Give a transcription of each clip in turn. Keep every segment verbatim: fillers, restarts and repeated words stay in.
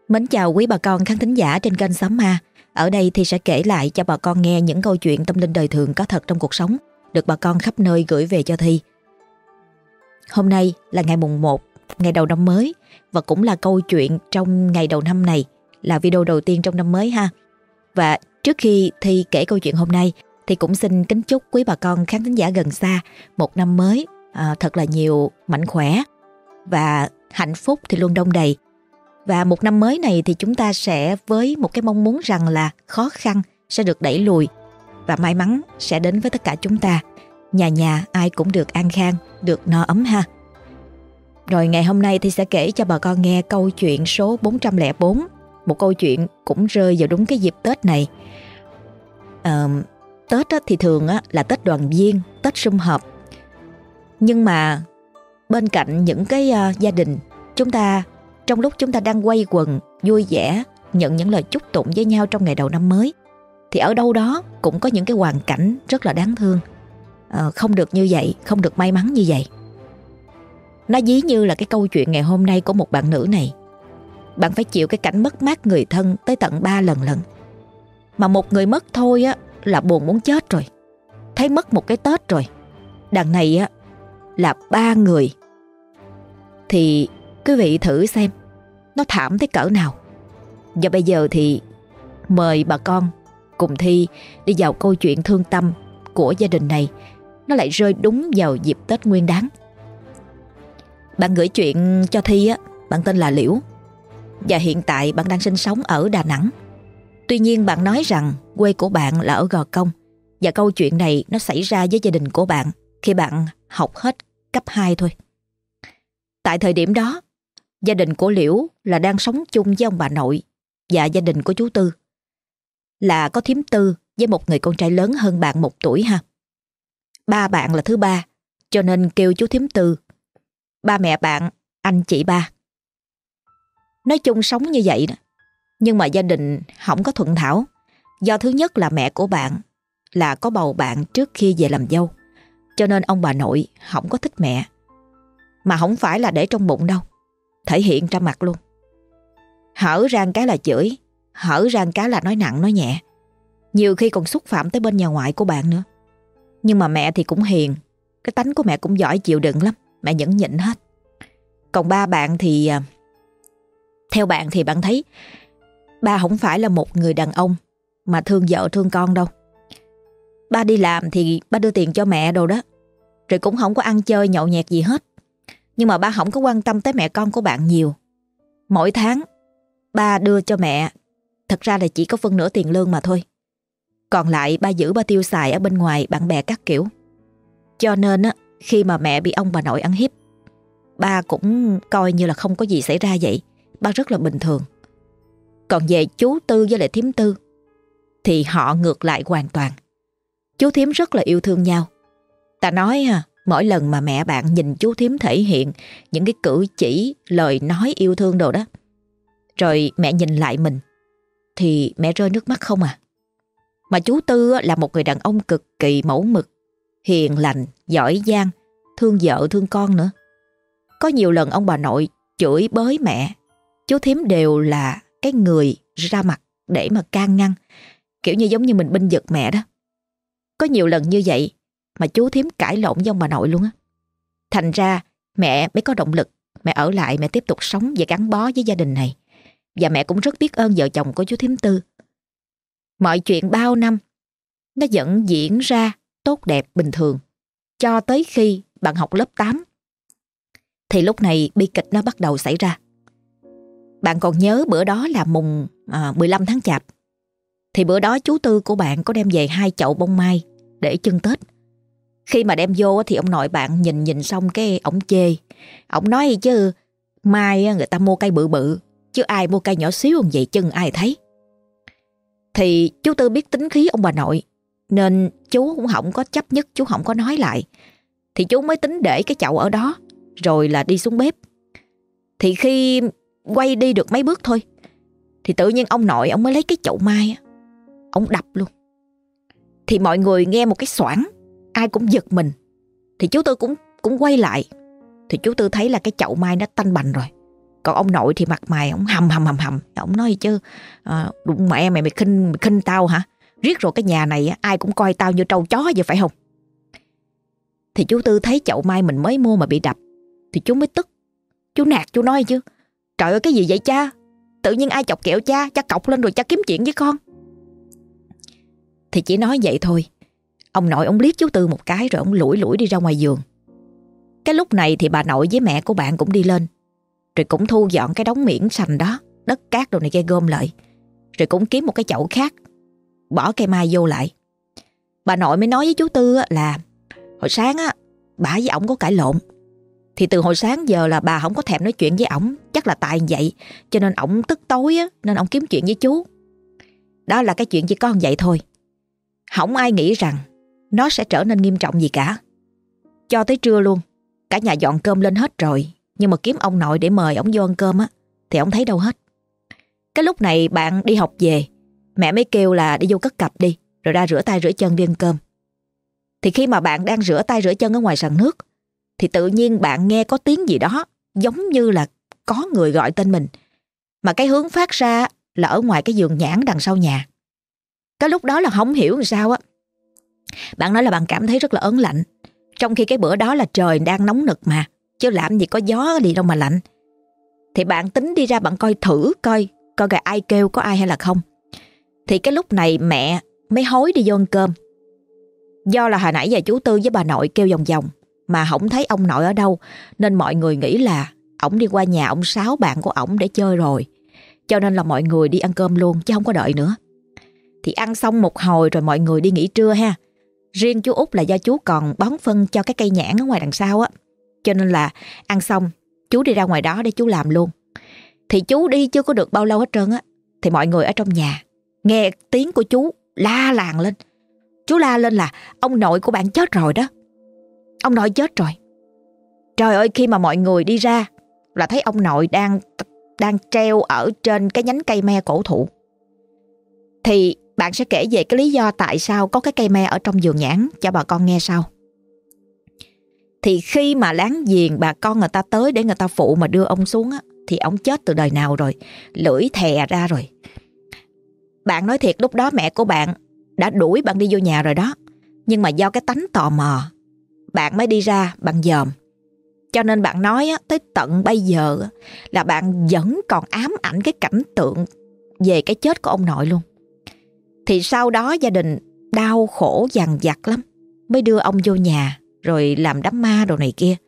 Mến chào quý bà con khán thính giả trên kênh Xóm Ma. Ở đây thì sẽ kể lại cho bà con nghe những câu chuyện tâm linh đời thường có thật trong cuộc sống, được bà con khắp nơi gửi về cho Thi. Hôm nay là ngày mùng một, ngày đầu năm mới, và cũng là câu chuyện trong ngày đầu năm này, là video đầu tiên trong năm mới ha. Và trước khi Thi kể câu chuyện hôm nay thì cũng xin kính chúc quý bà con khán thính giả gần xa một năm mới à, thật là nhiều mạnh khỏe và hạnh phúc thì luôn đong đầy. Và một năm mới này thì chúng ta sẽ với một cái mong muốn rằng là khó khăn sẽ được đẩy lùi và may mắn sẽ đến với tất cả chúng ta. Nhà nhà ai cũng được an khang, được no ấm ha. Rồi ngày hôm nay thì sẽ kể cho bà con nghe câu chuyện số bốn trăm lẻ bốn. Một câu chuyện cũng rơi vào đúng cái dịp Tết này. à, Tết thì thường là Tết đoàn viên, Tết sum họp. Nhưng mà bên cạnh những cái gia đình, chúng ta trong lúc chúng ta đang quây quần vui vẻ nhận những lời chúc tụng với nhau trong ngày đầu năm mới, thì ở đâu đó cũng có những cái hoàn cảnh rất là đáng thương, à, không được như vậy, không được may mắn như vậy. Nó ví như là cái câu chuyện ngày hôm nay của một bạn nữ này. Bạn phải chịu cái cảnh mất mát người thân tới tận ba lần lận. Mà một người mất thôi á là buồn muốn chết rồi. Thấy mất một cái Tết rồi. Đằng này á là ba người. Thì quý vị thử xem nó thảm tới cỡ nào. Và bây giờ thì mời bà con cùng Thi đi vào câu chuyện thương tâm của gia đình này. Nó lại rơi đúng vào dịp Tết Nguyên Đán. Bạn gửi chuyện cho Thi á, bạn tên là Liễu, và hiện tại bạn đang sinh sống ở Đà Nẵng. Tuy nhiên bạn nói rằng quê của bạn là ở Gò Công. Và câu chuyện này nó xảy ra với gia đình của bạn khi bạn học hết cấp hai thôi. Tại thời điểm đó, gia đình của Liễu là đang sống chung với ông bà nội và gia đình của chú Tư, là có thím Tư với một người con trai lớn hơn bạn một tuổi ha. Ba bạn là thứ ba, cho nên kêu chú thím Tư. Ba mẹ bạn, anh chị ba. Nói chung sống như vậy đó. Nhưng mà gia đình không có thuận thảo. Do thứ nhất là mẹ của bạn là có bầu bạn trước khi về làm dâu, cho nên ông bà nội không có thích mẹ. Mà không phải là để trong bụng đâu, thể hiện ra mặt luôn. Hở ra cái là chửi, hở ra cái là nói nặng nói nhẹ, nhiều khi còn xúc phạm tới bên nhà ngoại của bạn nữa. Nhưng mà mẹ thì cũng hiền, cái tánh của mẹ cũng giỏi chịu đựng lắm, mẹ nhẫn nhịn hết. Còn ba bạn thì theo bạn thì bạn thấy ba không phải là một người đàn ông mà thương vợ thương con đâu. Ba đi làm thì ba đưa tiền cho mẹ đồ đó, rồi cũng không có ăn chơi nhậu nhẹt gì hết. Nhưng mà ba không có quan tâm tới mẹ con của bạn nhiều. Mỗi tháng ba đưa cho mẹ thật ra là chỉ có phân nửa tiền lương mà thôi. Còn lại ba giữ ba tiêu xài ở bên ngoài bạn bè các kiểu. Cho nên á, khi mà mẹ bị ông bà nội ăn hiếp, ba cũng coi như là không có gì xảy ra vậy. Ba rất là bình thường. Còn về chú Tư với lại thím Tư thì họ ngược lại hoàn toàn. Chú thím rất là yêu thương nhau. Ta nói ha, mỗi lần mà mẹ bạn nhìn chú thím thể hiện những cái cử chỉ, lời nói yêu thương đồ đó, rồi mẹ nhìn lại mình thì mẹ rơi nước mắt không à. Mà chú Tư là một người đàn ông cực kỳ mẫu mực, hiền lành, giỏi giang, thương vợ thương con nữa. Có nhiều lần ông bà nội chửi bới mẹ, chú thím đều là cái người ra mặt để mà can ngăn, kiểu như giống như mình bênh vực mẹ đó. Có nhiều lần như vậy mà chú thím cãi lộn với ông bà nội luôn á. Thành ra mẹ mới có động lực, mẹ ở lại, mẹ tiếp tục sống và gắn bó với gia đình này. Và mẹ cũng rất biết ơn vợ chồng của chú thím Tư. Mọi chuyện bao năm nó vẫn diễn ra tốt đẹp bình thường, cho tới khi bạn học lớp tám. Thì lúc này bi kịch nó bắt đầu xảy ra. Bạn còn nhớ bữa đó là mùng à, mười lăm tháng Chạp. Thì bữa đó chú Tư của bạn có đem về hai chậu bông mai để trưng Tết. Khi mà đem vô thì ông nội bạn nhìn nhìn xong cái ổng chê. Ổng nói chứ mai người ta mua cây bự bự, chứ ai mua cây nhỏ xíu như vậy chừng ai thấy. Thì chú Tư biết tính khí ông bà nội, nên chú cũng không có chấp nhất, chú không có nói lại. Thì chú mới tính để cái chậu ở đó, rồi là đi xuống bếp. Thì khi quay đi được mấy bước thôi, thì tự nhiên ông nội ông mới lấy cái chậu mai, ông đập luôn. Thì mọi người nghe một cái xoảng, ai cũng giật mình. Thì chú Tư cũng cũng quay lại. Thì chú Tư thấy là cái chậu mai nó tanh bành rồi, Còn ông nội thì mặt mày ông hầm hầm hầm hầm. Ông nói chứ à, đụng mẹ mày mày khinh, mày khinh tao hả? Riết rồi cái nhà này ai cũng coi tao như trâu chó vậy phải không? Thì chú Tư thấy chậu mai mình mới mua mà bị đập thì chú mới tức. Chú nạt chú nói chứ: trời ơi cái gì vậy cha? Tự nhiên ai chọc kẹo cha, cha cọc lên rồi cha kiếm chuyện với con. Thì chỉ nói vậy thôi. Ông nội ông liếc chú Tư một cái rồi ông lủi lủi đi ra ngoài vườn. Cái lúc này thì bà nội với mẹ của bạn cũng đi lên, rồi cũng thu dọn cái đống miễn sành đó, đất cát đồ này kia gom lại, rồi cũng kiếm một cái chậu khác, bỏ cây mai vô lại. Bà nội mới nói với chú Tư là hồi sáng á bà với ổng có cãi lộn. Thì từ hồi sáng giờ là bà không có thèm nói chuyện với ổng. Chắc là tại vậy cho nên ổng tức tối á, nên ổng kiếm chuyện với chú. Đó là cái chuyện chỉ có vậy thôi. Không ai nghĩ rằng nó sẽ trở nên nghiêm trọng gì cả. Cho tới trưa luôn, cả nhà dọn cơm lên hết rồi, nhưng mà kiếm ông nội để mời ổng vô ăn cơm á thì ổng thấy đâu hết. Cái lúc này bạn đi học về, mẹ mới kêu là đi vô cất cặp đi, rồi ra rửa tay rửa chân đi ăn cơm. Thì khi mà bạn đang rửa tay rửa chân ở ngoài sàn nước, thì tự nhiên bạn nghe có tiếng gì đó giống như là có người gọi tên mình, mà cái hướng phát ra là ở ngoài cái vườn nhãn đằng sau nhà. Cái lúc đó là không hiểu làm sao á. Bạn nói là bạn cảm thấy rất là ớn lạnh, trong khi cái bữa đó là trời đang nóng nực mà, chứ làm gì có gió gì đâu mà lạnh. Thì bạn tính đi ra bạn coi thử coi coi kìa ai kêu, có ai hay là không. Thì cái lúc này mẹ mới hối đi vô ăn cơm. Do là hồi nãy giờ chú Tư với bà nội kêu vòng vòng mà không thấy ông nội ở đâu, nên mọi người nghĩ là ổng đi qua nhà ông Sáu bạn của ổng để chơi rồi. Cho nên là mọi người đi ăn cơm luôn chứ không có đợi nữa. Thì ăn xong một hồi rồi mọi người đi nghỉ trưa ha. Riêng chú Út là do chú còn bón phân cho cái cây nhãn ở ngoài đằng sau á, cho nên là ăn xong chú đi ra ngoài đó để chú làm luôn. Thì chú đi chưa có được bao lâu hết trơn á, thì mọi người ở trong nhà nghe tiếng của chú la làng lên. Chú la lên là ông nội của bạn chết rồi đó. Ông nội chết rồi. Trời ơi, khi mà mọi người đi ra là thấy ông nội đang đang treo ở trên cái nhánh cây me cổ thụ. Thì bạn sẽ kể về cái lý do tại sao có cái cây me ở trong vườn nhãn cho bà con nghe sau. Thì khi mà láng giềng bà con người ta tới để người ta phụ mà đưa ông xuống á, thì ông chết từ đời nào rồi, lưỡi thè ra rồi. Bạn nói thiệt lúc đó mẹ của bạn đã đuổi bạn đi vô nhà rồi đó, nhưng mà do cái tánh tò mò bạn mới đi ra bạn dòm. Cho nên bạn nói á, tới tận bây giờ á, là bạn vẫn còn ám ảnh cái cảnh tượng về cái chết của ông nội luôn. Thì sau đó gia đình đau khổ dằn vặt lắm mới đưa ông vô nhà rồi làm đám ma đồ này kia.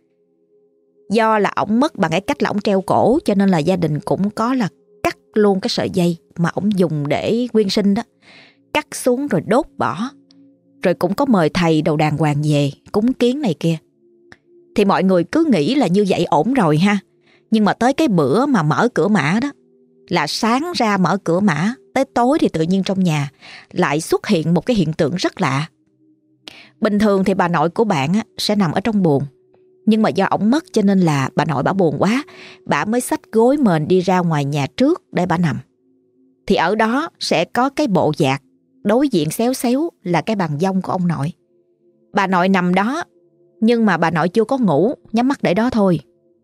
Do là ổng mất bằng cái cách là ổng treo cổ, cho nên là gia đình cũng có là cắt luôn cái sợi dây mà ổng dùng để quyên sinh đó, cắt xuống rồi đốt bỏ. Rồi cũng có mời thầy đầu đàng hoàng về cúng kiến này kia. Thì mọi người cứ nghĩ là như vậy ổn rồi ha. Nhưng mà tới cái bữa mà mở cửa mã đó, là sáng ra mở cửa mã, tới tối thì tự nhiên trong nhà lại xuất hiện một cái hiện tượng rất lạ. Bình thường thì bà nội của bạn á, sẽ nằm ở trong buồng. Nhưng mà do ổng mất cho nên là bà nội bả buồn quá, bả mới xách gối mền đi ra ngoài nhà trước để bả nằm. Thì ở đó sẽ có cái bộ dạc đối diện xéo xéo là cái bàn vong của ông nội. Bà nội nằm đó, nhưng mà bà nội chưa có ngủ, nhắm mắt để đó thôi.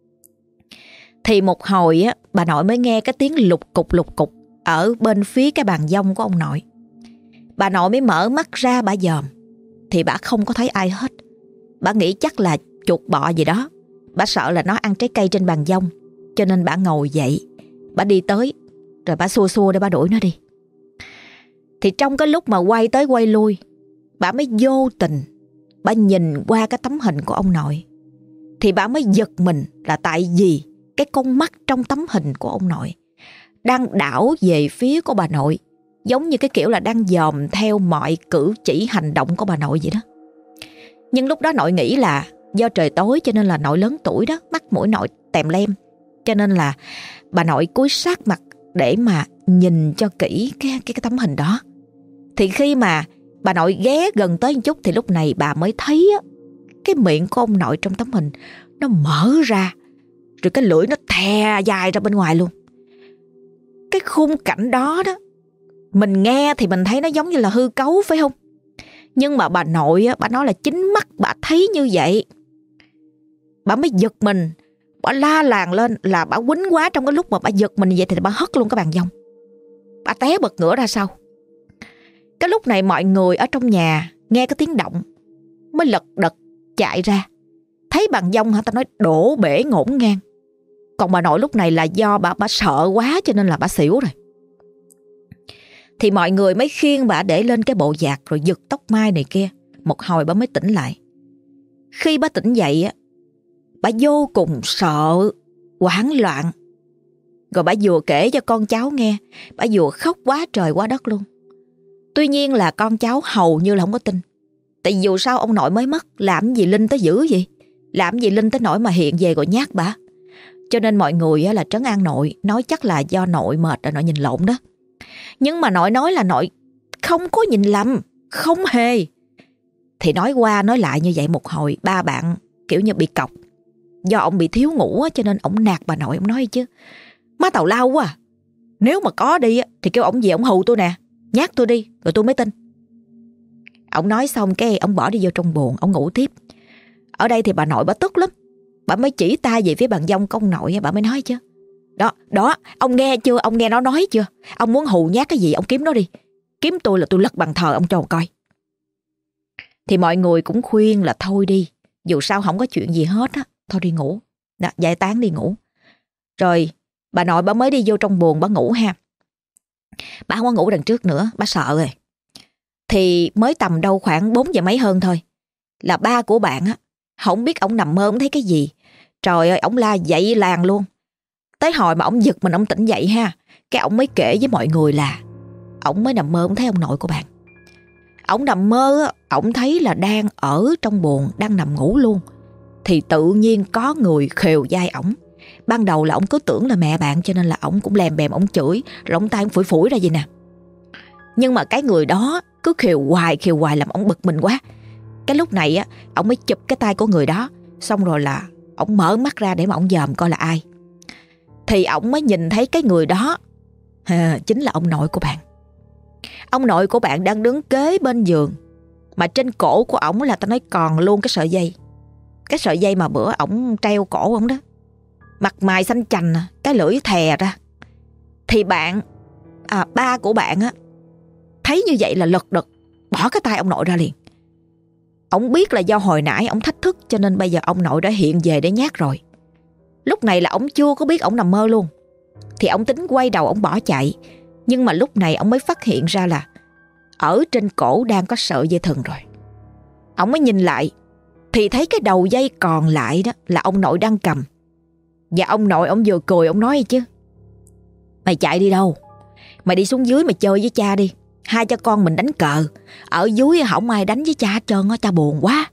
Thì một hồi á, bà nội mới nghe cái tiếng lục cục lục cục ở bên phía cái bàn vong của ông nội. Bà nội mới mở mắt ra bà dòm, thì bà không có thấy ai hết. Bà nghĩ chắc là chuột bọ gì đó. Bà sợ là nó ăn trái cây trên bàn vong, cho nên bà ngồi dậy, bà đi tới, rồi bà xua xua để bà đuổi nó đi. Thì trong cái lúc mà quay tới quay lui, bà mới vô tình bà nhìn qua cái tấm hình của ông nội. Thì bà mới giật mình là tại vì cái con mắt trong tấm hình của ông nội đang đảo về phía của bà nội, giống như cái kiểu là đang dòm theo mọi cử chỉ hành động của bà nội vậy đó. Nhưng lúc đó nội nghĩ là do trời tối cho nên là nội lớn tuổi đó, mắt mũi nội tèm lem, cho nên là bà nội cúi sát mặt để mà nhìn cho kỹ cái, cái, cái tấm hình đó. Thì khi mà bà nội ghé gần tới một chút thì lúc này bà mới thấy á, cái miệng của ông nội trong tấm hình nó mở ra, rồi cái lưỡi nó thè dài ra bên ngoài luôn. Cái khung cảnh đó đó, mình nghe thì mình thấy nó giống như là hư cấu phải không? Nhưng mà bà nội á, bà nói là chính mắt bà thấy như vậy. Bà mới giật mình, Bà la làng lên là bà quýnh quá, trong cái lúc mà bà giật mình vậy thì bà hất luôn cái bàn dông. Bà té bật ngửa ra sau. Cái lúc này mọi người ở trong nhà nghe cái tiếng động mới lật đật chạy ra. Thấy bàn dông hả, ta nói đổ bể ngổn ngang. Còn bà nội lúc này là do bà, bà sợ quá cho nên là bà xỉu rồi. Thì mọi người mới khiêng bà để lên cái bộ dạc rồi giật tóc mai này kia. Một hồi bà mới tỉnh lại. Khi bà tỉnh dậy á, bà vô cùng sợ, hoảng loạn. Rồi bà vừa kể cho con cháu nghe, bà vừa khóc quá trời quá đất luôn. Tuy nhiên là con cháu hầu như là không có tin. Tại dù sao ông nội mới mất, làm gì Linh tới dữ vậy? Làm gì Linh tới nỗi mà hiện về rồi nhát bà? Cho nên mọi người là trấn an nội, nói chắc là do nội mệt rồi nội nhìn lộn đó. Nhưng mà nội nói là nội không có nhìn lầm, không hề. Thì nói qua nói lại như vậy một hồi, ba bạn kiểu như bị cọc. Do ông bị thiếu ngủ cho nên ông nạt bà nội. Ông nói chứ, má tào lao quá à. Nếu mà có đi thì kêu ông về ông hù tôi nè, nhát tôi đi rồi tôi mới tin. Ông nói xong cái ông bỏ đi vô trong buồng, ông ngủ tiếp. Ở đây thì bà nội bà tức lắm. Bà mới chỉ tay về phía bàn dông công nội, bà mới nói chứ, Đó, đó, ông nghe chưa, ông nghe nó nói chưa? Ông muốn hù nhát cái gì ông kiếm nó đi. Kiếm tôi là tôi lật bàn thờ ông cho mà coi. Thì mọi người cũng khuyên là thôi đi, dù sao không có chuyện gì hết á, thôi đi ngủ. Đó, giải tán đi ngủ. Rồi bà nội bà mới đi vô trong buồng bà ngủ ha. Bà không có ngủ đằng trước nữa, bà sợ rồi. Thì mới tầm đâu khoảng bốn giờ mấy hơn thôi, là ba của bạn á, không biết ổng nằm mơ ổng thấy cái gì. Trời ơi, ổng la dậy làng luôn. Tới hồi mà ổng giật mình ổng tỉnh dậy ha, cái ổng mới kể với mọi người là ổng mới nằm mơ ổng thấy ông nội của bạn. Ổng nằm mơ, ổng thấy là đang ở trong buồng, đang nằm ngủ luôn. Thì tự nhiên có người khều vai ổng. Ban đầu là ổng cứ tưởng là mẹ bạn, cho nên là ổng cũng lèm bèm ổng chửi, rồi ổng tay ổng phủi phủi ra vậy nè. Nhưng mà cái người đó cứ khều hoài khều hoài làm ổng bực mình quá. Cái lúc này á, ổng mới chụp cái tay của người đó, xong rồi là ổng mở mắt ra để mà ổng dòm coi là ai. Thì ổng mới nhìn thấy cái người đó à, chính là ông nội của bạn. Ông nội của bạn đang đứng kế bên giường, mà trên cổ của ổng là ta nói còn luôn cái sợi dây. Cái sợi dây mà bữa ổng treo cổ ổng đó. Mặt mày xanh chành, cái lưỡi thè ra. Thì bạn à, ba của bạn á, thấy như vậy là lật đật bỏ cái tay ông nội ra liền. Ổng biết là do hồi nãy ổng thách thức, cho nên bây giờ ông nội đã hiện về để nhát rồi. Lúc này là ổng chưa có biết ổng nằm mơ luôn. Thì ổng tính quay đầu ổng bỏ chạy. Nhưng mà lúc này ổng mới phát hiện ra là ở trên cổ đang có sợi dây thừng rồi. Ổng mới nhìn lại thì thấy cái đầu dây còn lại đó là ông nội đang cầm. Và ông nội ổng vừa cười ổng nói chứ, mày chạy đi đâu? Mày đi xuống dưới mày chơi với cha đi. Hai cha con mình đánh cờ. Ở dưới không ai đánh với cha hết trơn á, cha buồn quá.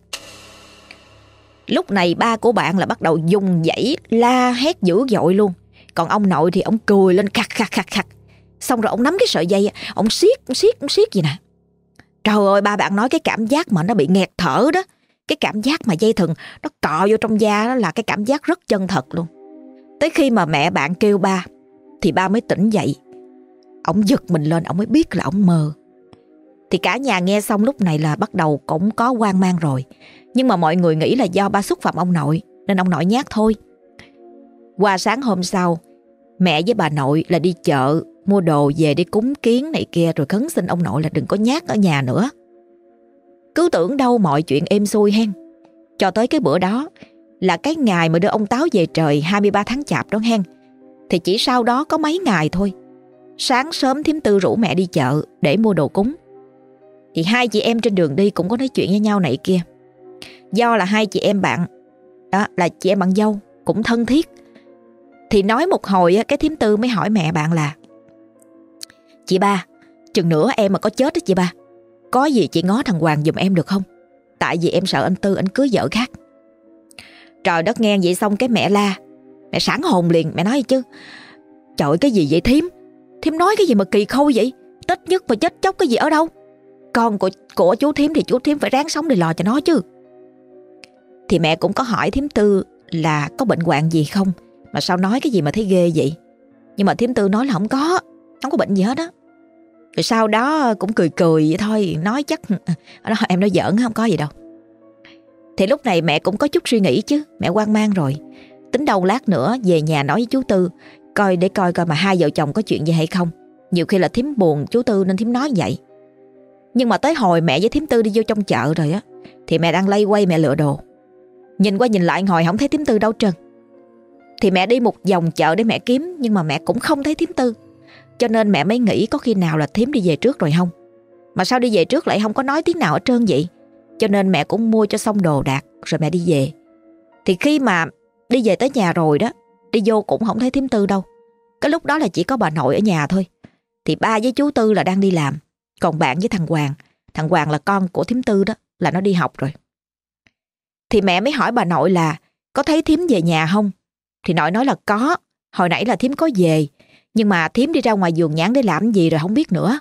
Lúc này ba của bạn là bắt đầu dùng dãy la hét dữ dội luôn. Còn ông nội thì ổng cười lên khặt khặt khặt khặt. Xong rồi ổng nắm cái sợi dây, ổng siết siết siết gì nè. Trời ơi, ba bạn nói cái cảm giác mà nó bị nghẹt thở đó, cái cảm giác mà dây thừng nó cọ vô trong da đó là cái cảm giác rất chân thật luôn. Tới khi mà mẹ bạn kêu ba thì ba mới tỉnh dậy. Ổng giật mình lên, ổng mới biết là ổng mơ. Thì cả nhà nghe xong lúc này là bắt đầu cũng có hoang mang rồi. Nhưng mà mọi người nghĩ là do ba xúc phạm ông nội nên ông nội nhát thôi. Qua sáng hôm sau, mẹ với bà nội là đi chợ mua đồ về để cúng kiến này kia, rồi khấn xin ông nội là đừng có nhát ở nhà nữa. Cứ tưởng đâu mọi chuyện êm xuôi hen. Cho tới cái bữa đó là cái ngày mà đưa ông Táo về trời hai mươi ba tháng Chạp đó hen. Thì chỉ sau đó có mấy ngày thôi, sáng sớm thím Tư rủ mẹ đi chợ để mua đồ cúng. Thì hai chị em trên đường đi cũng có nói chuyện với nhau này kia. Do là hai chị em bạn đó, là chị em bạn dâu, cũng thân thiết. Thì nói một hồi cái thím Tư mới hỏi mẹ bạn là, chị ba, chừng nữa em mà có chết đó chị ba, có gì chị ngó thằng Hoàng giùm em được không? Tại vì em sợ anh Tư anh cưới vợ khác. Trời đất, nghe vậy xong cái mẹ la. Mẹ sảng hồn liền, mẹ nói chứ, trời cái gì vậy thím? Thím nói cái gì mà kỳ khôi vậy? Tết nhất mà chết chóc cái gì ở đâu? Con của, của chú thím thì chú thím phải ráng sống để lo cho nó chứ. Thì mẹ cũng có hỏi thím Tư là có bệnh hoạn gì không, mà sao nói cái gì mà thấy ghê vậy. Nhưng mà thím Tư nói là không có, không có bệnh gì hết á. Rồi sau đó cũng cười cười vậy thôi, nói chắc em nói giỡn, không có gì đâu. Thì lúc này mẹ cũng có chút suy nghĩ chứ, mẹ hoang mang rồi. Tính đâu lát nữa về nhà nói với chú Tư, coi để coi coi mà hai vợ chồng có chuyện gì hay không. Nhiều khi là thím buồn chú Tư nên thím nói vậy. Nhưng mà tới hồi mẹ với thím Tư đi vô trong chợ rồi á, thì mẹ đang lay quay mẹ lựa đồ. Nhìn qua nhìn lại hồi không thấy thím Tư đâu trơn. Thì mẹ đi một vòng chợ để mẹ kiếm, nhưng mà mẹ cũng không thấy thím Tư. Cho nên mẹ mới nghĩ có khi nào là thím đi về trước rồi không. Mà sao đi về trước lại không có nói tiếng nào ở trơn vậy. Cho nên mẹ cũng mua cho xong đồ đạc rồi mẹ đi về. Thì khi mà đi về tới nhà rồi đó, đi vô cũng không thấy thím Tư đâu. Cái lúc đó là chỉ có bà nội ở nhà thôi. Thì ba với chú Tư là đang đi làm, còn bạn với thằng Hoàng, thằng Hoàng là con của thím Tư đó, là nó đi học rồi. Thì mẹ mới hỏi bà nội là có thấy thím về nhà không. Thì nội nói là có, hồi nãy là thím có về, nhưng mà thím đi ra ngoài vườn nhãn để làm gì rồi không biết nữa.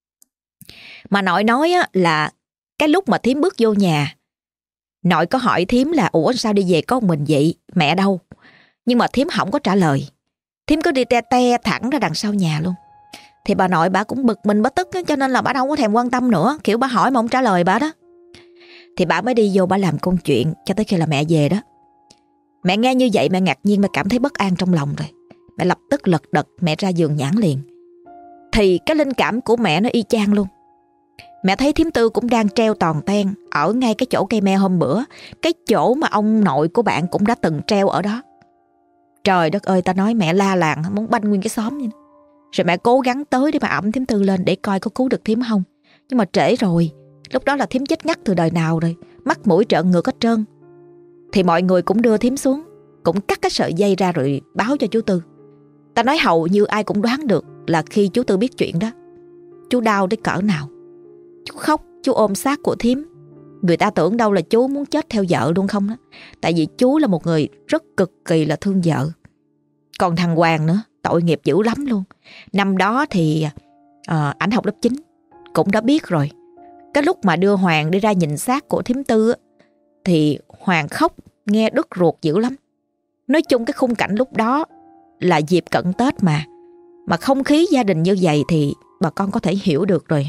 Mà nội nói á, là cái lúc mà thím bước vô nhà, nội có hỏi thím là ủa sao đi về có một mình vậy, mẹ đâu. Nhưng mà thím không có trả lời. Thím cứ đi te te thẳng ra đằng sau nhà luôn. Thì bà nội bà cũng bực mình bất tức, cho nên là bà đâu có thèm quan tâm nữa. Kiểu bà hỏi mà không trả lời bà đó. Thì bà mới đi vô bà làm công chuyện cho tới khi là mẹ về đó. Mẹ nghe như vậy mẹ ngạc nhiên, mẹ cảm thấy bất an trong lòng rồi. Mẹ lập tức lật đật mẹ ra vườn nhãn liền. Thì cái linh cảm của mẹ nó y chang luôn. Mẹ thấy thím Tư cũng đang treo toàn ten ở ngay cái chỗ cây me hôm bữa, cái chỗ mà ông nội của bạn cũng đã từng treo ở đó. Trời đất ơi, ta nói mẹ la làng muốn banh nguyên cái xóm vậy. Rồi mẹ cố gắng tới để mà ẵm thím Tư lên để coi có cứu được thím không. Nhưng mà trễ rồi, lúc đó là thím chết ngắt từ đời nào rồi, mắt mũi trợn ngược hết trơn. Thì mọi người cũng đưa thím xuống, cũng cắt cái sợi dây ra rồi báo cho chú Tư. Ta nói hầu như ai cũng đoán được là khi chú Tư biết chuyện đó, chú đau đến cỡ nào. Chú khóc, chú ôm xác của thím. Người ta tưởng đâu là chú muốn chết theo vợ luôn không đó. Tại vì chú là một người rất cực kỳ là thương vợ. Còn thằng Hoàng nữa, tội nghiệp dữ lắm luôn. Năm đó thì à, ảnh học lớp chín, cũng đã biết rồi. Cái lúc mà đưa Hoàng đi ra nhìn xác của thím Tư thì Hoàng khóc nghe đứt ruột dữ lắm. Nói chung cái khung cảnh lúc đó là dịp cận Tết mà. Mà không khí gia đình như vậy thì bà con có thể hiểu được rồi.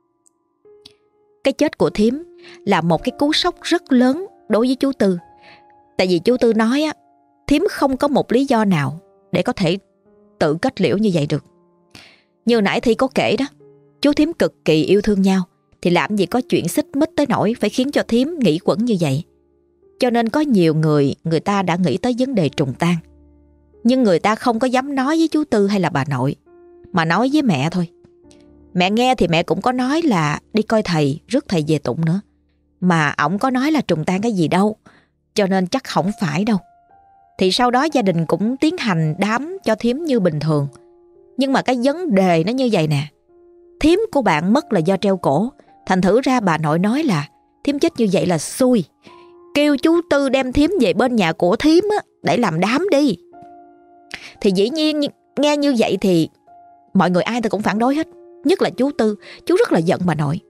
Cái chết của thím là một cái cú sốc rất lớn đối với chú Tư. Tại vì chú Tư nói á, thím không có một lý do nào để có thể tự kết liễu như vậy được. Như nãy Thi có kể đó, chú thím cực kỳ yêu thương nhau, thì làm gì có chuyện xích mích tới nỗi phải khiến cho thím nghĩ quẩn như vậy. Cho nên có nhiều người, người ta đã nghĩ tới vấn đề trùng tang. Nhưng người ta không có dám nói với chú Tư hay là bà nội, mà nói với mẹ thôi. Mẹ nghe thì mẹ cũng có nói là đi coi thầy, rước thầy về tụng nữa. Mà ổng có nói là trùng tang cái gì đâu, cho nên chắc không phải đâu. Thì sau đó gia đình cũng tiến hành đám cho thím như bình thường. Nhưng mà cái vấn đề nó như vậy nè. Thím của bạn mất là do treo cổ. Thành thử ra bà nội nói là thím chết như vậy là xui, kêu chú Tư đem thím về bên nhà của thím á, để làm đám đi. Thì dĩ nhiên nghe như vậy thì mọi người ai ta cũng phản đối hết. Nhất là chú Tư, chú rất là giận bà nội.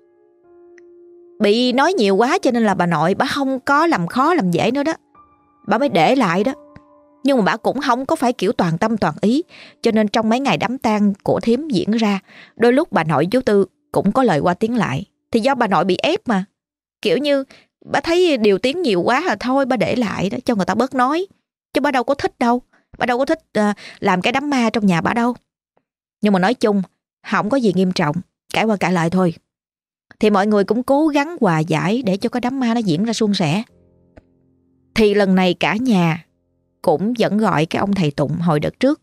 Bị nói nhiều quá cho nên là bà nội bà không có làm khó làm dễ nữa đó. Bà mới để lại đó. Nhưng mà bà cũng không có phải kiểu toàn tâm toàn ý. Cho nên trong mấy ngày đám tang của thím diễn ra, đôi lúc bà nội chú Tư cũng có lời qua tiếng lại. Thì do bà nội bị ép mà. Kiểu như bà thấy điều tiếng nhiều quá là thôi bà để lại đó, cho người ta bớt nói. Chứ bà đâu có thích đâu. Bà đâu có thích uh, làm cái đám ma trong nhà bà đâu. Nhưng mà nói chung không có gì nghiêm trọng, cãi qua cãi lại thôi. Thì mọi người cũng cố gắng hòa giải để cho cái đám ma nó diễn ra suôn sẻ. Thì lần này cả nhà cũng vẫn gọi cái ông thầy tụng hồi đợt trước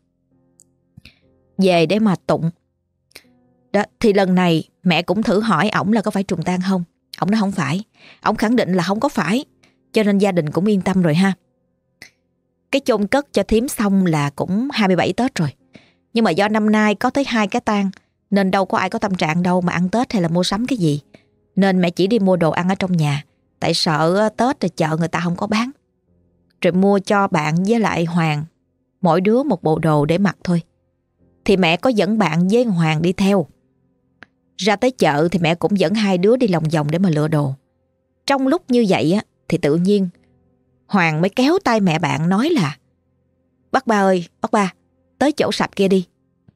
về để mà tụng đó. Thì lần này mẹ cũng thử hỏi ổng là có phải trùng tang không. Ổng nói không phải. Ổng khẳng định là không có phải. Cho nên gia đình cũng yên tâm rồi ha. Cái chôn cất cho thím xong là cũng hai mươi bảy Tết rồi. Nhưng mà do năm nay có tới hai cái tang, nên đâu có ai có tâm trạng đâu mà ăn Tết hay là mua sắm cái gì. Nên mẹ chỉ đi mua đồ ăn ở trong nhà. Tại sợ Tết rồi chợ người ta không có bán. Rồi mua cho bạn với lại Hoàng mỗi đứa một bộ đồ để mặc thôi. Thì mẹ có dẫn bạn với Hoàng đi theo. Ra tới chợ thì mẹ cũng dẫn hai đứa đi lòng vòng để mà lựa đồ. Trong lúc như vậy á, thì tự nhiên Hoàng mới kéo tay mẹ bạn nói là: Bác ba ơi, bác ba, tới chỗ sạp kia đi.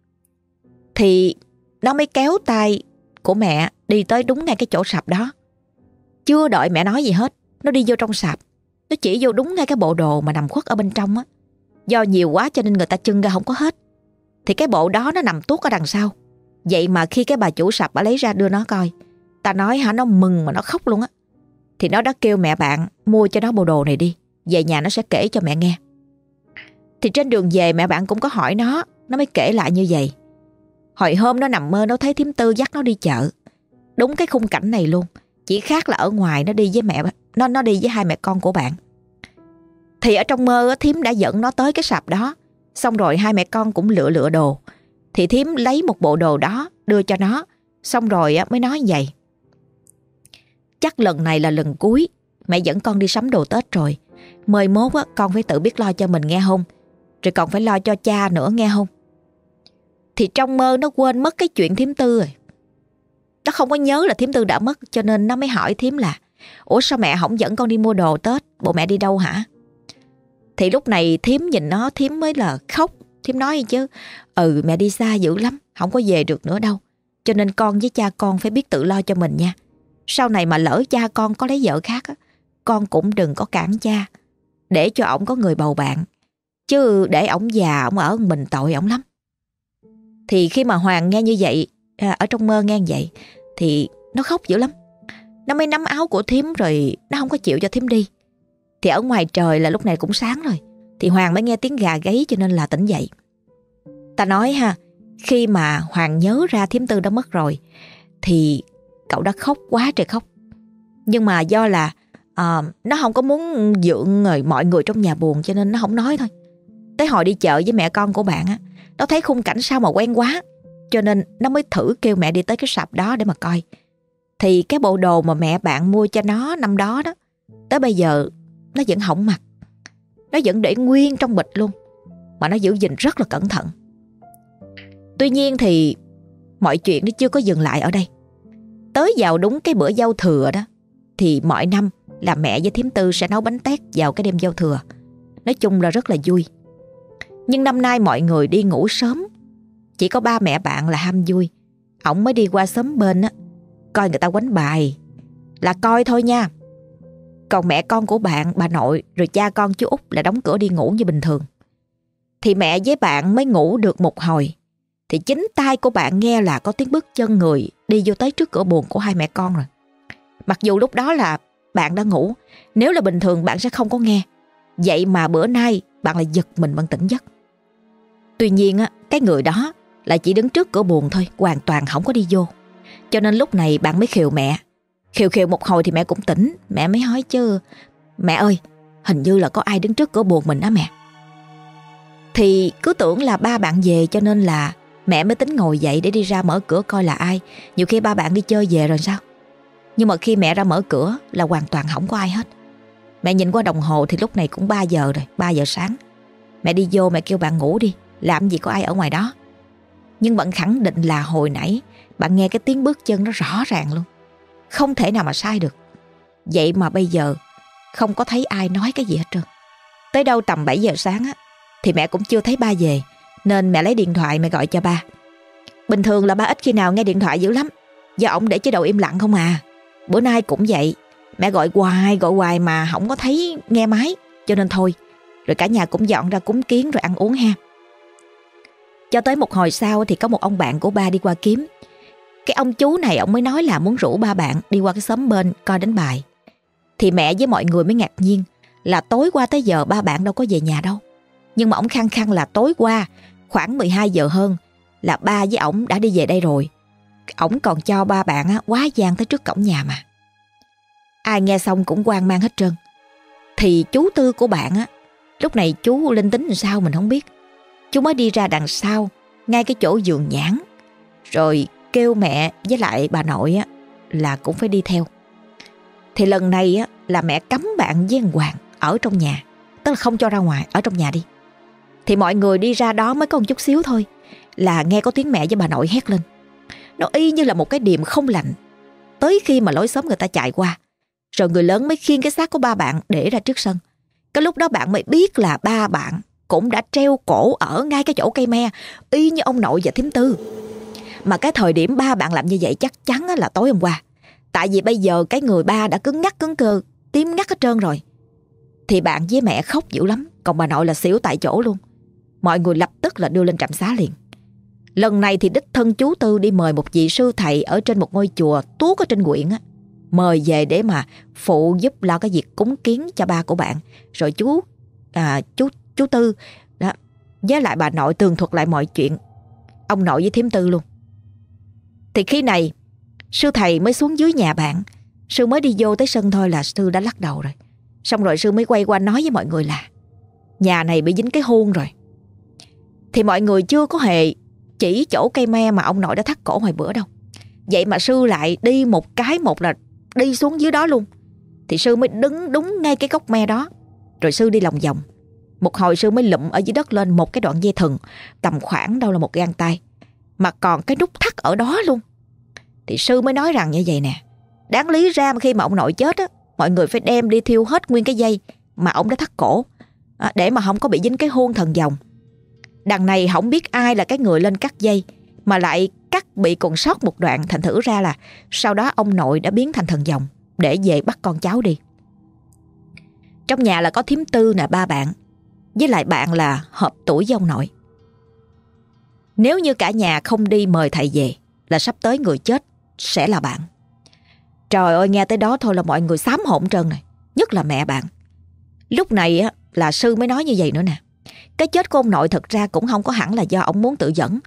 Thì nó mới kéo tay của mẹ đi tới đúng ngay cái chỗ sạp đó. Chưa đợi mẹ nói gì hết, nó đi vô trong sạp. Nó chỉ vô đúng ngay cái bộ đồ mà nằm khuất ở bên trong á. Do nhiều quá cho nên người ta trưng ra không có hết. Thì cái bộ đó nó nằm tuốt ở đằng sau. Vậy mà khi cái bà chủ sạp bà lấy ra đưa nó coi, ta nói hả, nó mừng mà nó khóc luôn á. Thì nó đã kêu mẹ bạn mua cho nó bộ đồ này đi, về nhà nó sẽ kể cho mẹ nghe. Thì trên đường về mẹ bạn cũng có hỏi nó, nó mới kể lại như vậy. Hồi hôm nó nằm mơ nó thấy thím Tư dắt nó đi chợ. Đúng cái khung cảnh này luôn, chỉ khác là ở ngoài nó đi với mẹ nó nó đi với hai mẹ con của bạn. Thì ở trong mơ thím đã dẫn nó tới cái sạp đó, xong rồi hai mẹ con cũng lựa lựa đồ. Thì thím lấy một bộ đồ đó đưa cho nó, xong rồi mới nói như vậy: chắc lần này là lần cuối mẹ dẫn con đi sắm đồ Tết rồi. Mười mốt á, con phải tự biết lo cho mình nghe không? Rồi còn phải lo cho cha nữa nghe không? Thì trong mơ nó quên mất cái chuyện thím Tư rồi. Nó không có nhớ là thím Tư đã mất, cho nên nó mới hỏi thím là: ủa sao mẹ không dẫn con đi mua đồ Tết? Bộ mẹ đi đâu hả? Thì lúc này thím nhìn nó, thím mới là khóc. Thím nói chứ: ừ, mẹ đi xa dữ lắm, không có về được nữa đâu. Cho nên con với cha con phải biết tự lo cho mình nha. Sau này mà lỡ cha con có lấy vợ khác á, con cũng đừng có cản cha, để cho ổng có người bầu bạn. Chứ để ổng già ổng ở mình tội ổng lắm. Thì khi mà Hoàng nghe như vậy, à, ở trong mơ nghe như vậy, thì nó khóc dữ lắm. Nó mới nắm áo của thím rồi nó không có chịu cho thím đi. Thì ở ngoài trời là lúc này cũng sáng rồi. Thì Hoàng mới nghe tiếng gà gáy cho nên là tỉnh dậy. Ta nói ha, khi mà Hoàng nhớ ra thím Tư đã mất rồi thì cậu đã khóc quá trời khóc. Nhưng mà do là à, nó không có muốn dượng người mọi người trong nhà buồn, cho nên nó không nói thôi. Tới hồi đi chợ với mẹ con của bạn á, nó thấy khung cảnh sao mà quen quá, cho nên nó mới thử kêu mẹ đi tới cái sạp đó để mà coi. Thì cái bộ đồ mà mẹ bạn mua cho nó năm đó đó, tới bây giờ nó vẫn hỏng mặc. Nó vẫn để nguyên trong bịch luôn, mà nó giữ gìn rất là cẩn thận. Tuy nhiên thì mọi chuyện nó chưa có dừng lại ở đây. Tới vào đúng cái bữa giao thừa đó, thì mọi năm là mẹ với thím Tư sẽ nấu bánh tét vào cái đêm giao thừa. Nói chung là rất là vui. Nhưng năm nay mọi người đi ngủ sớm. Chỉ có ba mẹ bạn là ham vui. Ổng mới đi qua xóm bên á, coi người ta quánh bài. Là coi thôi nha. Còn mẹ con của bạn, bà nội, rồi cha con chú Út là đóng cửa đi ngủ như bình thường. Thì mẹ với bạn mới ngủ được một hồi, thì chính tai của bạn nghe là có tiếng bước chân người đi vô tới trước cửa buồng của hai mẹ con rồi. Mặc dù lúc đó là bạn đã ngủ, nếu là bình thường bạn sẽ không có nghe. Vậy mà bữa nay bạn lại giật mình bằng tỉnh giấc. Tuy nhiên á, cái người đó là chỉ đứng trước cửa buồng thôi, hoàn toàn không có đi vô. Cho nên lúc này bạn mới khều mẹ. Khều khều một hồi thì mẹ cũng tỉnh. Mẹ mới hỏi chứ: mẹ ơi, hình như là có ai đứng trước cửa buồng mình á mẹ. Thì cứ tưởng là ba bạn về, cho nên là mẹ mới tính ngồi dậy để đi ra mở cửa coi là ai. Nhiều khi ba bạn đi chơi về rồi sao. Nhưng mà khi mẹ ra mở cửa là hoàn toàn không có ai hết. Mẹ nhìn qua đồng hồ thì lúc này cũng ba giờ rồi, ba giờ sáng. Mẹ đi vô mẹ kêu bạn ngủ đi, làm gì có ai ở ngoài đó. Nhưng bạn khẳng định là hồi nãy bạn nghe cái tiếng bước chân nó rõ ràng luôn, không thể nào mà sai được. Vậy mà bây giờ không có thấy ai nói cái gì hết trơn. Tới đâu tầm bảy giờ sáng á, thì mẹ cũng chưa thấy ba về, nên mẹ lấy điện thoại mẹ gọi cho ba. Bình thường là ba ít khi nào nghe điện thoại dữ lắm, do ổng để chế độ im lặng không à. Bữa nay cũng vậy, mẹ gọi hoài gọi hoài mà không có thấy nghe máy, cho nên thôi. Rồi cả nhà cũng dọn ra cúng kiến rồi ăn uống ha. Cho tới một hồi sau thì có một ông bạn của ba đi qua kiếm. Cái ông chú này ông mới nói là muốn rủ ba bạn đi qua cái xóm bên coi đánh bài. Thì mẹ với mọi người mới ngạc nhiên là tối qua tới giờ ba bạn đâu có về nhà đâu. Nhưng mà ông khăng khăng là tối qua khoảng mười hai giờ hơn là ba với ổng đã đi về đây rồi. Ổng còn cho ba bạn á, quá giang tới trước cổng nhà mà. Ai nghe xong cũng hoang mang hết trơn. Thì chú Tư của bạn á, lúc này chú linh tính làm sao mình không biết. Chú mới đi ra đằng sau, ngay cái chỗ vườn nhãn, rồi kêu mẹ với lại bà nội á là cũng phải đi theo. Thì lần này á là mẹ cấm bạn với thằng Hoàng ở trong nhà, tức là không cho ra ngoài, ở trong nhà đi. Thì mọi người đi ra đó mới có một chút xíu thôi là nghe có tiếng mẹ với bà nội hét lên. Nó y như là một cái điềm không lành. Tới khi mà lối xóm người ta chạy qua, rồi người lớn mới khiêng cái xác của ba bạn để ra trước sân. Cái lúc đó bạn mới biết là ba bạn cũng đã treo cổ ở ngay cái chỗ cây me, y như ông nội và thím Tư. Mà cái thời điểm ba bạn làm như vậy chắc chắn là tối hôm qua. Tại vì bây giờ cái người ba đã cứng ngắc cứng cơ, tím ngắt hết trơn rồi. Thì bạn với mẹ khóc dữ lắm, còn bà nội là xỉu tại chỗ luôn. Mọi người lập tức là đưa lên trạm xá liền. Lần này thì đích thân chú Tư đi mời một vị sư thầy ở trên một ngôi chùa tuốt ở trên huyện á, mời về để mà phụ giúp lo cái việc cúng kiến cho ba của bạn. Rồi chú à, chú chú Tư đó, với lại bà nội tường thuật lại mọi chuyện, ông nội với thím Tư luôn. Thì khi này sư thầy mới xuống dưới nhà bạn. Sư mới đi vô tới sân thôi là sư đã lắc đầu rồi. Xong rồi sư mới quay qua nói với mọi người là nhà này bị dính cái hôn rồi. Thì mọi người chưa có hề chỉ chỗ cây me mà ông nội đã thắt cổ hồi bữa đâu. Vậy mà sư lại đi một cái một là đi xuống dưới đó luôn. Thì sư mới đứng đúng ngay cái gốc me đó. Rồi sư đi lòng vòng. Một hồi sư mới lụm ở dưới đất lên một cái đoạn dây thừng tầm khoảng đâu là một gang tay, mà còn cái nút thắt ở đó luôn. Thì sư mới nói rằng như vậy nè, đáng lý ra mà khi mà ông nội chết á, mọi người phải đem đi thiêu hết nguyên cái dây mà ông đã thắt cổ, à, để mà không có bị dính cái hôn thần dòng. Đằng này không biết ai là cái người lên cắt dây, mà lại cắt bị còn sót một đoạn. Thành thử ra là sau đó ông nội đã biến thành thần dòng để về bắt con cháu đi. Trong nhà là có thím Tư nè, ba bạn, với lại bạn là hợp tuổi với ông nội. Nếu như cả nhà không đi mời thầy về là sắp tới người chết sẽ là bạn. Trời ơi, nghe tới đó thôi là mọi người xám hồn trơn này, nhất là mẹ bạn. Lúc này á, là sư mới nói như vậy nữa nè. Cái chết của ông nội thật ra cũng không có hẳn là do ông muốn tự dẫn,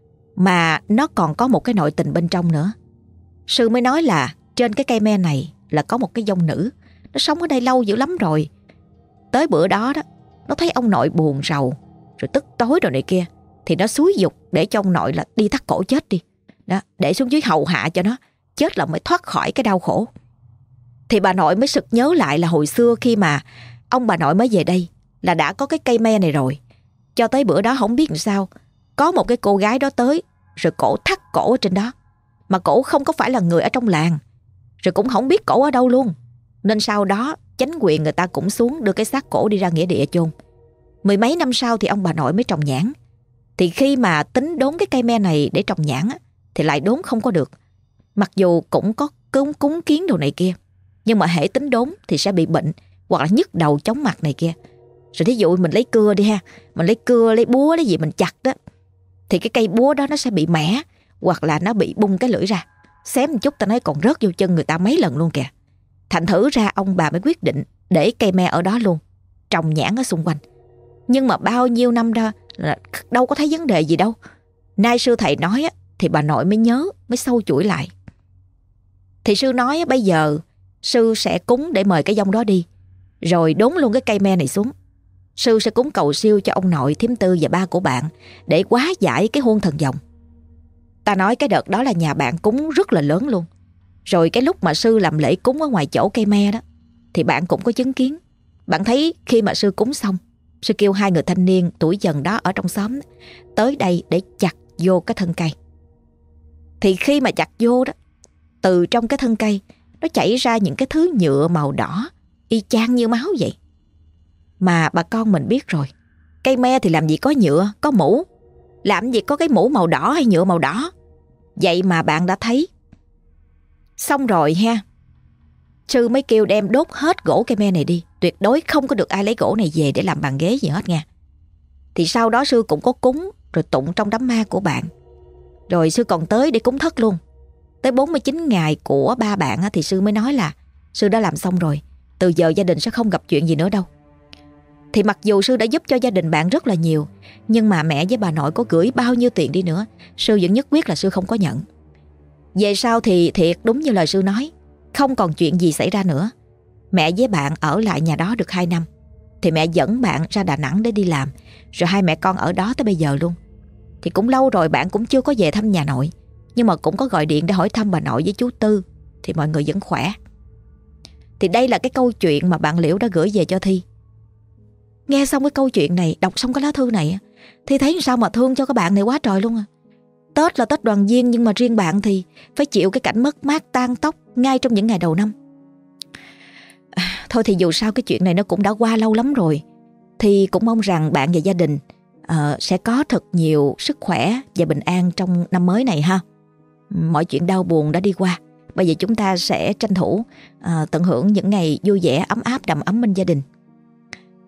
mà nó còn có một cái nội tình bên trong nữa. Sư mới nói là trên cái cây me này là có một cái dông nữ, nó sống ở đây lâu dữ lắm rồi. Tới bữa đó đó, nó thấy ông nội buồn rầu, rồi tức tối rồi này kia, thì nó xúi giục để cho ông nội là đi thắt cổ chết đi đó, để xuống dưới hầu hạ cho nó, chết là mới thoát khỏi cái đau khổ. Thì bà nội mới sực nhớ lại là hồi xưa khi mà ông bà nội mới về đây là đã có cái cây me này rồi. Cho tới bữa đó không biết làm sao, có một cái cô gái đó tới, rồi cổ thắt cổ ở trên đó. Mà cổ không có phải là người ở trong làng, rồi cũng không biết cổ ở đâu luôn. Nên sau đó chánh quyền người ta cũng xuống đưa cái xác cổ đi ra nghĩa địa chôn. Mười mấy năm sau thì ông bà nội mới trồng nhãn. Thì khi mà tính đốn cái cây me này để trồng nhãn á, thì lại đốn không có được. Mặc dù cũng có cúng, cúng kiến đồ này kia, nhưng mà hễ tính đốn thì sẽ bị bệnh, hoặc là nhức đầu chóng mặt này kia. Rồi thí dụ mình lấy cưa đi ha, mình lấy cưa, lấy búa, lấy gì mình chặt đó, thì cái cây búa đó nó sẽ bị mẻ, hoặc là nó bị bung cái lưỡi ra. Xém một chút ta nói còn rớt vô chân người ta mấy lần luôn kìa. Thành thử ra ông bà mới quyết định để cây me ở đó luôn, trồng nhãn ở xung quanh. Nhưng mà bao nhiêu năm đó là đâu có thấy vấn đề gì đâu. Nay sư thầy nói á, thì bà nội mới nhớ, mới sâu chuỗi lại. Thì sư nói á, bây giờ sư sẽ cúng để mời cái dông đó đi, rồi đốn luôn cái cây me này xuống. Sư sẽ cúng cầu siêu cho ông nội, thím Tư và ba của bạn để hóa giải cái hôn thần dòng. Ta nói cái đợt đó là nhà bạn cúng rất là lớn luôn. Rồi cái lúc mà sư làm lễ cúng ở ngoài chỗ cây me đó, thì bạn cũng có chứng kiến. Bạn thấy khi mà sư cúng xong, sư kêu hai người thanh niên tuổi dần đó ở trong xóm tới đây để chặt vô cái thân cây. Thì khi mà chặt vô đó, từ trong cái thân cây nó chảy ra những cái thứ nhựa màu đỏ, y chang như máu vậy. Mà bà con mình biết rồi, cây me thì làm gì có nhựa, có mũ. Làm gì có cái mũ màu đỏ hay nhựa màu đỏ. Vậy mà bạn đã thấy. Xong rồi ha, sư mới kêu đem đốt hết gỗ cây me này đi. Tuyệt đối không có được ai lấy gỗ này về để làm bàn ghế gì hết nha. Thì sau đó sư cũng có cúng, rồi tụng trong đám ma của bạn. Rồi sư còn tới để cúng thất luôn. Tới bốn mươi chín ngày của ba bạn thì sư mới nói là sư đã làm xong rồi, từ giờ gia đình sẽ không gặp chuyện gì nữa đâu. Thì mặc dù sư đã giúp cho gia đình bạn rất là nhiều, nhưng mà mẹ với bà nội có gửi bao nhiêu tiền đi nữa, sư vẫn nhất quyết là sư không có nhận. Về sau thì thiệt đúng như lời sư nói, không còn chuyện gì xảy ra nữa. Mẹ với bạn ở lại nhà đó được hai năm. Thì mẹ dẫn bạn ra Đà Nẵng để đi làm, rồi hai mẹ con ở đó tới bây giờ luôn. Thì cũng lâu rồi bạn cũng chưa có về thăm nhà nội, nhưng mà cũng có gọi điện để hỏi thăm bà nội với chú Tư. Thì mọi người vẫn khỏe. Thì đây là cái câu chuyện mà bạn Liễu đã gửi về cho Thi. Nghe xong cái câu chuyện này, đọc xong cái lá thư này, Thi thấy sao mà thương cho các bạn này quá trời luôn à. Tết là Tết đoàn viên, nhưng mà riêng bạn thì phải chịu cái cảnh mất mát tan tóc ngay trong những ngày đầu năm. À, thôi thì dù sao cái chuyện này nó cũng đã qua lâu lắm rồi. Thì cũng mong rằng bạn và gia đình uh, sẽ có thật nhiều sức khỏe và bình an trong năm mới này ha. Mọi chuyện đau buồn đã đi qua. Bây giờ chúng ta sẽ tranh thủ uh, tận hưởng những ngày vui vẻ, ấm áp, đầm ấm bên gia đình.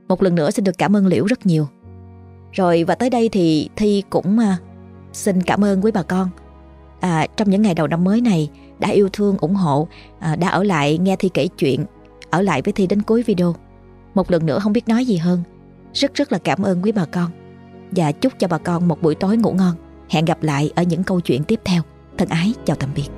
Một lần nữa xin được cảm ơn Liễu rất nhiều. Rồi và tới đây thì Thi cũng à, xin cảm ơn quý bà con à, trong những ngày đầu năm mới này đã yêu thương, ủng hộ, à, đã ở lại nghe Thi kể chuyện, ở lại với Thi đến cuối video. Một lần nữa không biết nói gì hơn, rất rất là cảm ơn quý bà con. Và chúc cho bà con một buổi tối ngủ ngon. Hẹn gặp lại ở những câu chuyện tiếp theo. Thân ái chào tạm biệt.